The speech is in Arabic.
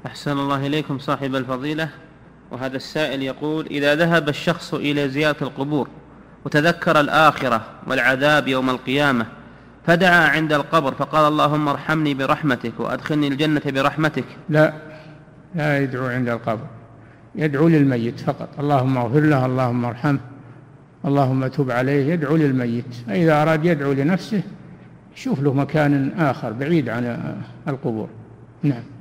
أحسن الله إليكم صاحب الفضيلة. وهذا السائل يقول: إذا ذهب الشخص إلى زيارة القبور وتذكر الآخرة والعذاب يوم القيامة، فدعا عند القبر فقال: اللهم ارحمني برحمتك وأدخلني الجنة برحمتك، لا يدعو عند القبر، يدعو للميت فقط: اللهم اغفر له، اللهم ارحمه، اللهم تب عليه. يدعو للميت. إذا أراد يدعو لنفسه يشوف له مكان آخر بعيد عن القبور. نعم.